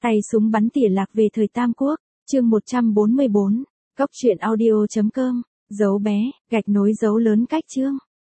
Tay súng bắn tỉa lạc về thời Tam Quốc, chương 144, cốc truyện audio.com, dấu bé, gạch nối dấu lớn cách chương.